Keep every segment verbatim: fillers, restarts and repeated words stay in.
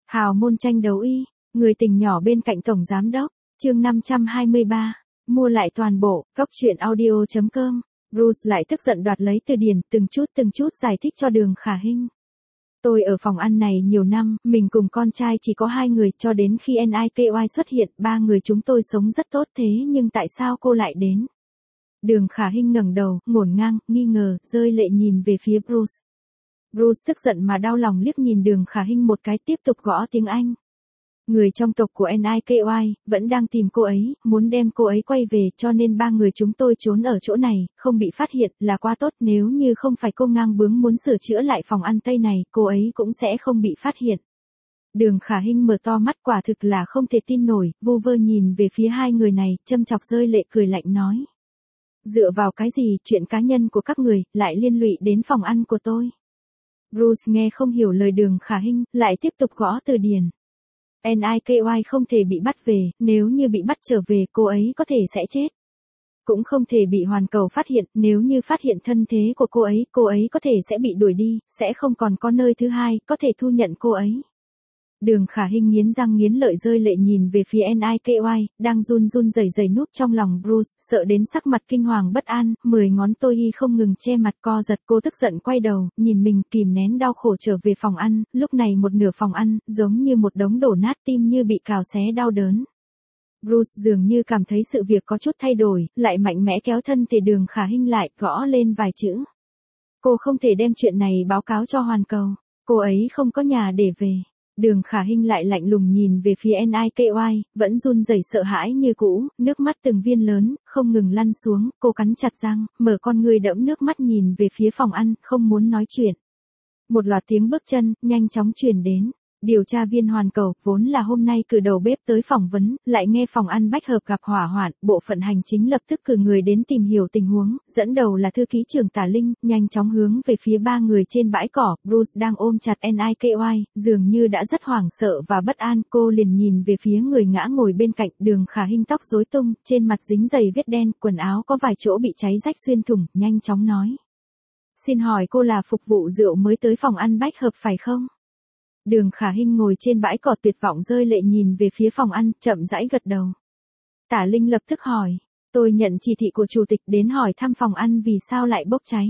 Hào môn tranh đấu y, người tình nhỏ bên cạnh tổng giám đốc, chương năm trăm hai mươi ba, mua lại toàn bộ, cóc truyện audio chấm com. Bruce lại tức giận đoạt lấy từ điển, từng chút từng chút giải thích cho Đường Khả Hinh. Tôi ở phòng ăn này nhiều năm, mình cùng con trai chỉ có hai người, cho đến khi en i ca i xuất hiện, ba người chúng tôi sống rất tốt, thế nhưng tại sao cô lại đến? Đường Khả Hinh ngẩng đầu, ngổn ngang, nghi ngờ, rơi lệ nhìn về phía Bruce. Bruce tức giận mà đau lòng liếc nhìn Đường Khả Hinh một cái, tiếp tục gõ tiếng Anh. Người trong tộc của en i ca i vẫn đang tìm cô ấy, muốn đem cô ấy quay về, cho nên ba người chúng tôi trốn ở chỗ này, không bị phát hiện là quá tốt, nếu như không phải cô ngang bướng muốn sửa chữa lại phòng ăn Tây này, cô ấy cũng sẽ không bị phát hiện. Đường Khả Hinh mở to mắt, quả thực là không thể tin nổi, vu vơ nhìn về phía hai người này, châm chọc rơi lệ, cười lạnh nói. Dựa vào cái gì, chuyện cá nhân của các người, lại liên lụy đến phòng ăn của tôi? Bruce nghe không hiểu lời Đường Khả Hinh, lại tiếp tục gõ từ điển. en i ca i không thể bị bắt về, nếu như bị bắt trở về, cô ấy có thể sẽ chết. Cũng không thể bị hoàn cầu phát hiện, nếu như phát hiện thân thế của cô ấy, cô ấy có thể sẽ bị đuổi đi, sẽ không còn có nơi thứ hai, có thể thu nhận cô ấy. Đường Khả Hinh nghiến răng nghiến lợi rơi lệ nhìn về phía en i ca i, đang run run rẩy rẩy núp trong lòng Bruce, sợ đến sắc mặt kinh hoàng bất an, mười ngón tôi y không ngừng che mặt co giật, cô tức giận quay đầu, nhìn mình kìm nén đau khổ trở về phòng ăn, lúc này một nửa phòng ăn, giống như một đống đổ nát, tim như bị cào xé đau đớn. Bruce dường như cảm thấy sự việc có chút thay đổi, lại mạnh mẽ kéo thân thể Đường Khả Hinh lại, gõ lên vài chữ. Cô không thể đem chuyện này báo cáo cho hoàn cầu, cô ấy không có nhà để về. Đường Khả Hinh lại lạnh lùng nhìn về phía en i ca i, vẫn run rẩy sợ hãi như cũ, nước mắt từng viên lớn, không ngừng lăn xuống, cô cắn chặt răng, mở con ngươi đẫm nước mắt nhìn về phía phòng ăn, không muốn nói chuyện. Một loạt tiếng bước chân, nhanh chóng truyền đến. Điều tra viên hoàn cầu, vốn là hôm nay cử đầu bếp tới phỏng vấn, lại nghe phòng ăn Bách Hợp gặp hỏa hoạn, bộ phận hành chính lập tức cử người đến tìm hiểu tình huống, dẫn đầu là thư ký trưởng Tả Linh, nhanh chóng hướng về phía ba người trên bãi cỏ, Bruce đang ôm chặt en i ca i, dường như đã rất hoảng sợ và bất an, cô liền nhìn về phía người ngã ngồi bên cạnh, Đường Khả Hinh tóc rối tung, trên mặt dính dày vết đen, quần áo có vài chỗ bị cháy rách xuyên thủng, nhanh chóng nói. Xin hỏi cô là phục vụ rượu mới tới phòng ăn Bách Hợp phải không? Đường Khả Hinh ngồi trên bãi cỏ tuyệt vọng rơi lệ nhìn về phía phòng ăn, chậm rãi gật đầu. Tả Linh lập tức hỏi, tôi nhận chỉ thị của chủ tịch đến hỏi thăm phòng ăn vì sao lại bốc cháy.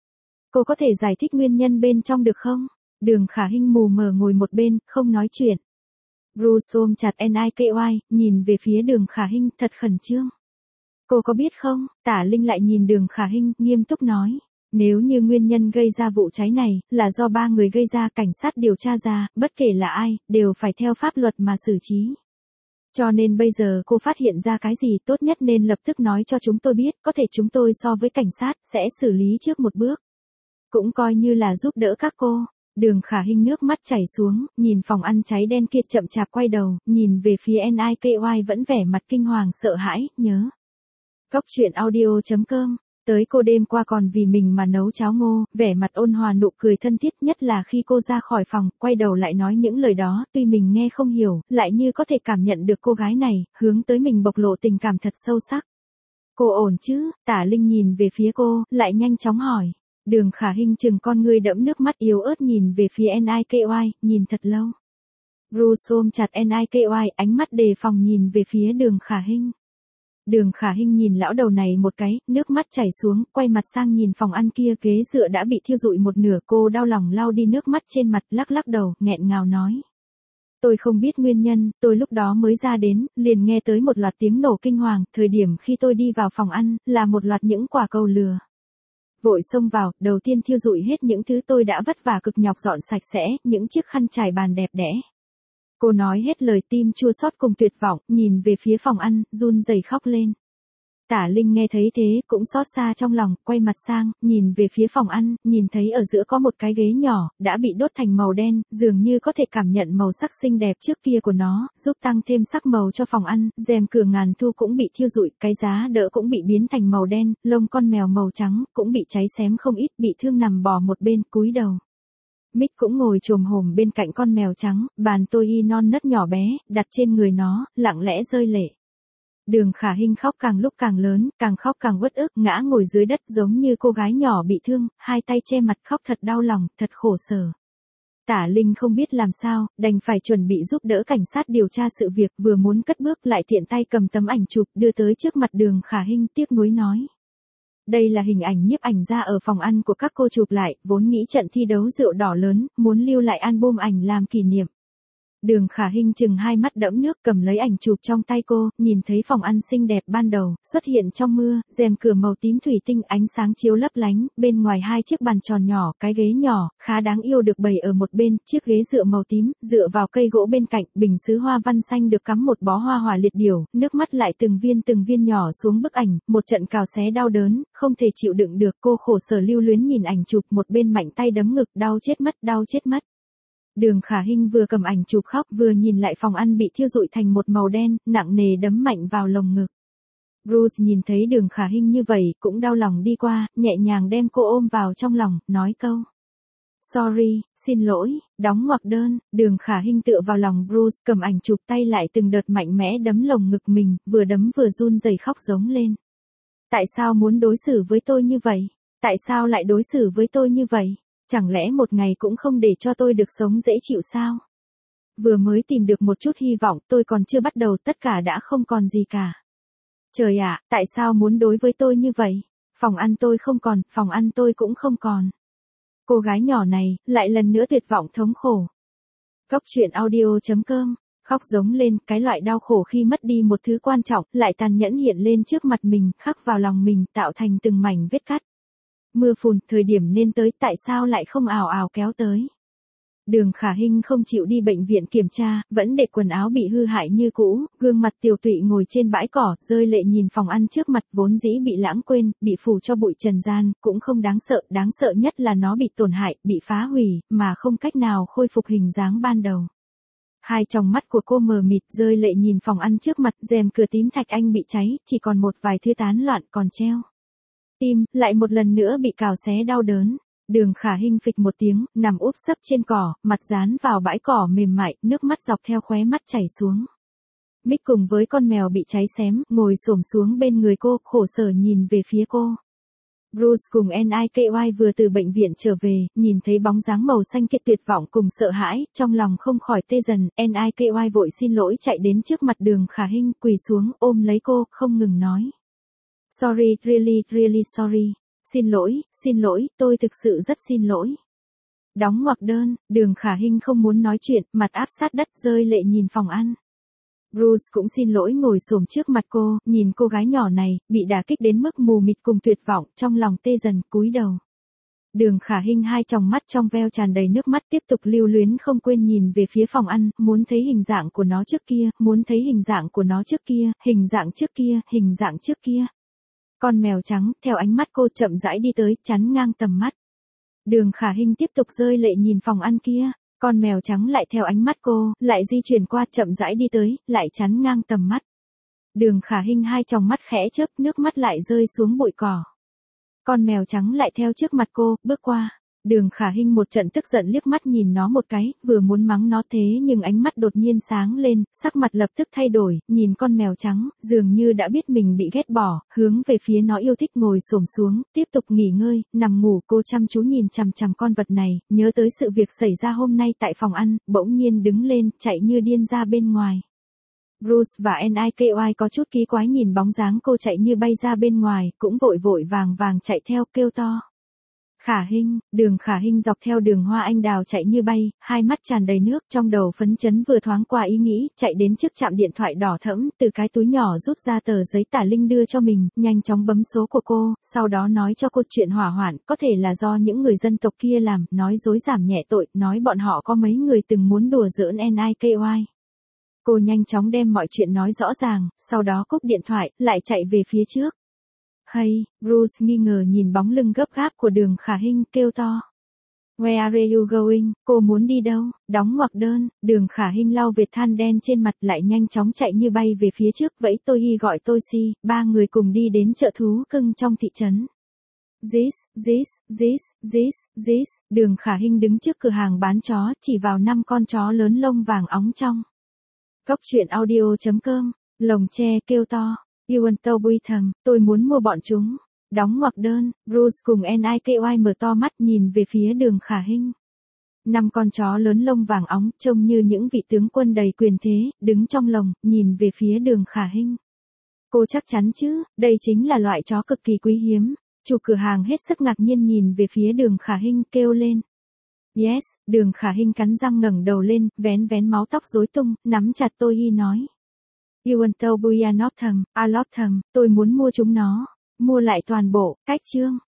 Cô có thể giải thích nguyên nhân bên trong được không? Đường Khả Hinh mù mờ ngồi một bên, không nói chuyện. Bruce ôm chặt en i ca i, nhìn về phía Đường Khả Hinh, thật khẩn trương. Cô có biết không? Tả Linh lại nhìn Đường Khả Hinh, nghiêm túc nói. Nếu như nguyên nhân gây ra vụ cháy này, là do ba người gây ra, cảnh sát điều tra ra, bất kể là ai, đều phải theo pháp luật mà xử trí. Cho nên bây giờ cô phát hiện ra cái gì tốt nhất nên lập tức nói cho chúng tôi biết, có thể chúng tôi so với cảnh sát, sẽ xử lý trước một bước. Cũng coi như là giúp đỡ các cô. Đường Khả Hinh nước mắt chảy xuống, nhìn phòng ăn cháy đen kia chậm chạp quay đầu, nhìn về phía en i ca i vẫn vẻ mặt kinh hoàng sợ hãi, nhớ. Cóc truyện audio chấm com. Tới cô đêm qua còn vì mình mà nấu cháo ngô, vẻ mặt ôn hòa nụ cười thân thiết, nhất là khi cô ra khỏi phòng, quay đầu lại nói những lời đó, tuy mình nghe không hiểu, lại như có thể cảm nhận được cô gái này, hướng tới mình bộc lộ tình cảm thật sâu sắc. Cô ổn chứ? Tả Linh nhìn về phía cô, lại nhanh chóng hỏi. Đường Khả Hinh chừng con ngươi đẫm nước mắt yếu ớt nhìn về phía en i ca i, nhìn thật lâu. Bruce ôm chặt en i ca i, ánh mắt đề phòng nhìn về phía Đường Khả Hinh. Đường Khả Hinh nhìn lão đầu này một cái, nước mắt chảy xuống, quay mặt sang nhìn phòng ăn kia, ghế dựa đã bị thiêu rụi một nửa, cô đau lòng lau đi nước mắt trên mặt, lắc lắc đầu, nghẹn ngào nói. Tôi không biết nguyên nhân, tôi lúc đó mới ra đến, liền nghe tới một loạt tiếng nổ kinh hoàng, thời điểm khi tôi đi vào phòng ăn, là một loạt những quả cầu lửa. Vội xông vào, đầu tiên thiêu rụi hết những thứ tôi đã vất vả cực nhọc dọn sạch sẽ, những chiếc khăn trải bàn đẹp đẽ. Cô nói hết lời, tim chua xót cùng tuyệt vọng, nhìn về phía phòng ăn, run rẩy khóc lên. Tả Linh nghe thấy thế, cũng xót xa trong lòng, quay mặt sang, nhìn về phía phòng ăn, nhìn thấy ở giữa có một cái ghế nhỏ, đã bị đốt thành màu đen, dường như có thể cảm nhận màu sắc xinh đẹp trước kia của nó, giúp tăng thêm sắc màu cho phòng ăn, rèm cửa ngàn thu cũng bị thiêu rụi, cái giá đỡ cũng bị biến thành màu đen, lông con mèo màu trắng, cũng bị cháy xém không ít, bị thương nằm bò một bên, cúi đầu. Mick cũng ngồi chồm hổm bên cạnh con mèo trắng, bàn tôi y non nớt nhỏ bé, đặt trên người nó, lặng lẽ rơi lệ. Đường Khả Hinh khóc càng lúc càng lớn, càng khóc càng uất ức, ngã ngồi dưới đất giống như cô gái nhỏ bị thương, hai tay che mặt khóc thật đau lòng, thật khổ sở. Tả Linh không biết làm sao, đành phải chuẩn bị giúp đỡ cảnh sát điều tra sự việc, vừa muốn cất bước lại tiện tay cầm tấm ảnh chụp đưa tới trước mặt Đường Khả Hinh, tiếc nuối nói. Đây là hình ảnh nhiếp ảnh ra ở phòng ăn của các cô chụp lại, vốn nghĩ trận thi đấu rượu đỏ lớn, muốn lưu lại album ảnh làm kỷ niệm. Đường Khả Hinh chừng hai mắt đẫm nước cầm lấy ảnh chụp trong tay cô, nhìn thấy phòng ăn xinh đẹp ban đầu, xuất hiện trong mưa, rèm cửa màu tím thủy tinh ánh sáng chiếu lấp lánh, bên ngoài hai chiếc bàn tròn nhỏ, cái ghế nhỏ, khá đáng yêu được bày ở một bên, chiếc ghế dựa màu tím, dựa vào cây gỗ bên cạnh, bình sứ hoa văn xanh được cắm một bó hoa hỏa liệt điểu, nước mắt lại từng viên từng viên nhỏ xuống bức ảnh, một trận cào xé đau đớn, không thể chịu đựng được, cô khổ sở lưu luyến nhìn ảnh chụp, một bên mạnh tay đấm ngực, đau chết mất, đau chết mất. Đường Khả Hinh vừa cầm ảnh chụp khóc vừa nhìn lại phòng ăn bị thiêu rụi thành một màu đen, nặng nề đấm mạnh vào lồng ngực. Bruce nhìn thấy Đường Khả Hinh như vậy, cũng đau lòng đi qua, nhẹ nhàng đem cô ôm vào trong lòng, nói câu. Sorry, xin lỗi, đóng ngoặc đơn, Đường Khả Hinh tựa vào lòng Bruce, cầm ảnh chụp tay lại từng đợt mạnh mẽ đấm lồng ngực mình, vừa đấm vừa run rẩy khóc giống lên. Tại sao muốn đối xử với tôi như vậy? Tại sao lại đối xử với tôi như vậy? Chẳng lẽ một ngày cũng không để cho tôi được sống dễ chịu sao? Vừa mới tìm được một chút hy vọng, tôi còn chưa bắt đầu, tất cả đã không còn gì cả. Trời ạ, tại sao muốn đối với tôi như vậy? Phòng ăn tôi không còn, phòng ăn tôi cũng không còn. Cô gái nhỏ này, lại lần nữa tuyệt vọng thống khổ. Góc truyện audio chấm com, khóc giống lên, cái loại đau khổ khi mất đi một thứ quan trọng, lại tàn nhẫn hiện lên trước mặt mình, khắc vào lòng mình, tạo thành từng mảnh vết cắt. Mưa phùn, thời điểm nên tới, tại sao lại không ào ào kéo tới? Đường Khả Hinh không chịu đi bệnh viện kiểm tra, vẫn để quần áo bị hư hại như cũ, gương mặt tiều tụy ngồi trên bãi cỏ, rơi lệ nhìn phòng ăn trước mặt vốn dĩ bị lãng quên, bị phủ cho bụi trần gian, cũng không đáng sợ, đáng sợ nhất là nó bị tổn hại, bị phá hủy, mà không cách nào khôi phục hình dáng ban đầu. Hai tròng mắt của cô mờ mịt, rơi lệ nhìn phòng ăn trước mặt, rèm cửa tím thạch anh bị cháy, chỉ còn một vài thứ tán loạn còn treo. Tim, lại một lần nữa bị cào xé đau đớn. Đường Khả Hinh phịch một tiếng, nằm úp sấp trên cỏ, mặt dán vào bãi cỏ mềm mại, nước mắt dọc theo khóe mắt chảy xuống. Mick cùng với con mèo bị cháy xém, ngồi xổm xuống bên người cô, khổ sở nhìn về phía cô. Bruce cùng Nicky vừa từ bệnh viện trở về, nhìn thấy bóng dáng màu xanh kia tuyệt vọng cùng sợ hãi, trong lòng không khỏi tê dần, Nicky vội xin lỗi chạy đến trước mặt Đường Khả Hinh, quỳ xuống, ôm lấy cô, không ngừng nói. Sorry, really, really sorry. Xin lỗi, xin lỗi, tôi thực sự rất xin lỗi. Đóng ngoặc đơn, Đường Khả Hinh không muốn nói chuyện, mặt áp sát đất rơi lệ nhìn phòng ăn. Bruce cũng xin lỗi ngồi xổm trước mặt cô, nhìn cô gái nhỏ này, bị đả kích đến mức mù mịt cùng tuyệt vọng, trong lòng tê dần, cúi đầu. Đường Khả Hinh hai tròng mắt trong veo tràn đầy nước mắt tiếp tục lưu luyến không quên nhìn về phía phòng ăn, muốn thấy hình dạng của nó trước kia, muốn thấy hình dạng của nó trước kia, hình dạng trước kia, hình dạng trước kia. Con mèo trắng, theo ánh mắt cô chậm rãi đi tới, chắn ngang tầm mắt. Đường Khả Hinh tiếp tục rơi lệ nhìn phòng ăn kia, con mèo trắng lại theo ánh mắt cô, lại di chuyển qua chậm rãi đi tới, lại chắn ngang tầm mắt. Đường Khả Hinh hai tròng mắt khẽ chớp, nước mắt lại rơi xuống bụi cỏ. Con mèo trắng lại theo trước mặt cô, bước qua. Đường Khả Hinh một trận tức giận liếc mắt nhìn nó một cái, vừa muốn mắng nó thế nhưng ánh mắt đột nhiên sáng lên, sắc mặt lập tức thay đổi, nhìn con mèo trắng, dường như đã biết mình bị ghét bỏ, hướng về phía nó yêu thích ngồi xổm xuống, tiếp tục nghỉ ngơi, nằm ngủ. Cô chăm chú nhìn chằm chằm con vật này, nhớ tới sự việc xảy ra hôm nay tại phòng ăn, bỗng nhiên đứng lên, chạy như điên ra bên ngoài. Bruce và Nicky có chút kỳ quái nhìn bóng dáng cô chạy như bay ra bên ngoài, cũng vội vội vàng vàng chạy theo, kêu to. Khả Hinh, Đường Khả Hinh dọc theo đường hoa anh đào chạy như bay, hai mắt tràn đầy nước, trong đầu phấn chấn vừa thoáng qua ý nghĩ, chạy đến trước trạm điện thoại đỏ thẫm, từ cái túi nhỏ rút ra tờ giấy Tả Linh đưa cho mình, nhanh chóng bấm số của cô, sau đó nói cho cô chuyện hỏa hoạn, có thể là do những người dân tộc kia làm, nói dối giảm nhẹ tội, nói bọn họ có mấy người từng muốn đùa giỡn Nicky. Cô nhanh chóng đem mọi chuyện nói rõ ràng, sau đó cúp điện thoại, lại chạy về phía trước. Hay, Bruce nghi ngờ nhìn bóng lưng gấp gáp của Đường Khả Hinh, kêu to. Where are you going? Cô muốn đi đâu? Đóng ngoặc đơn, Đường Khả Hinh lau vệt than đen trên mặt lại nhanh chóng chạy như bay về phía trước, vẫy tôi hi gọi tôi si, ba người cùng đi đến chợ thú cưng trong thị trấn. This, this, this, this, this, Đường Khả Hinh đứng trước cửa hàng bán chó, chỉ vào năm con chó lớn lông vàng óng trong. Góc truyện audio chấm com, lồng tre, kêu to. You want to buy them, tôi muốn mua bọn chúng. Đóng ngoặc đơn, Bruce cùng Nicky mở to mắt nhìn về phía Đường Khả Hinh. Năm con chó lớn lông vàng óng, trông như những vị tướng quân đầy quyền thế, đứng trong lồng, nhìn về phía Đường Khả Hinh. Cô chắc chắn chứ, đây chính là loại chó cực kỳ quý hiếm. Chủ cửa hàng hết sức ngạc nhiên nhìn về phía Đường Khả Hinh, kêu lên. Yes, Đường Khả Hinh cắn răng ngẩng đầu lên, vén vén máo tóc rối tung, nắm chặt Tôi Hi nói. You want to buy a lot them, a lot them, tôi muốn mua chúng nó. Mua lại toàn bộ, cách chương.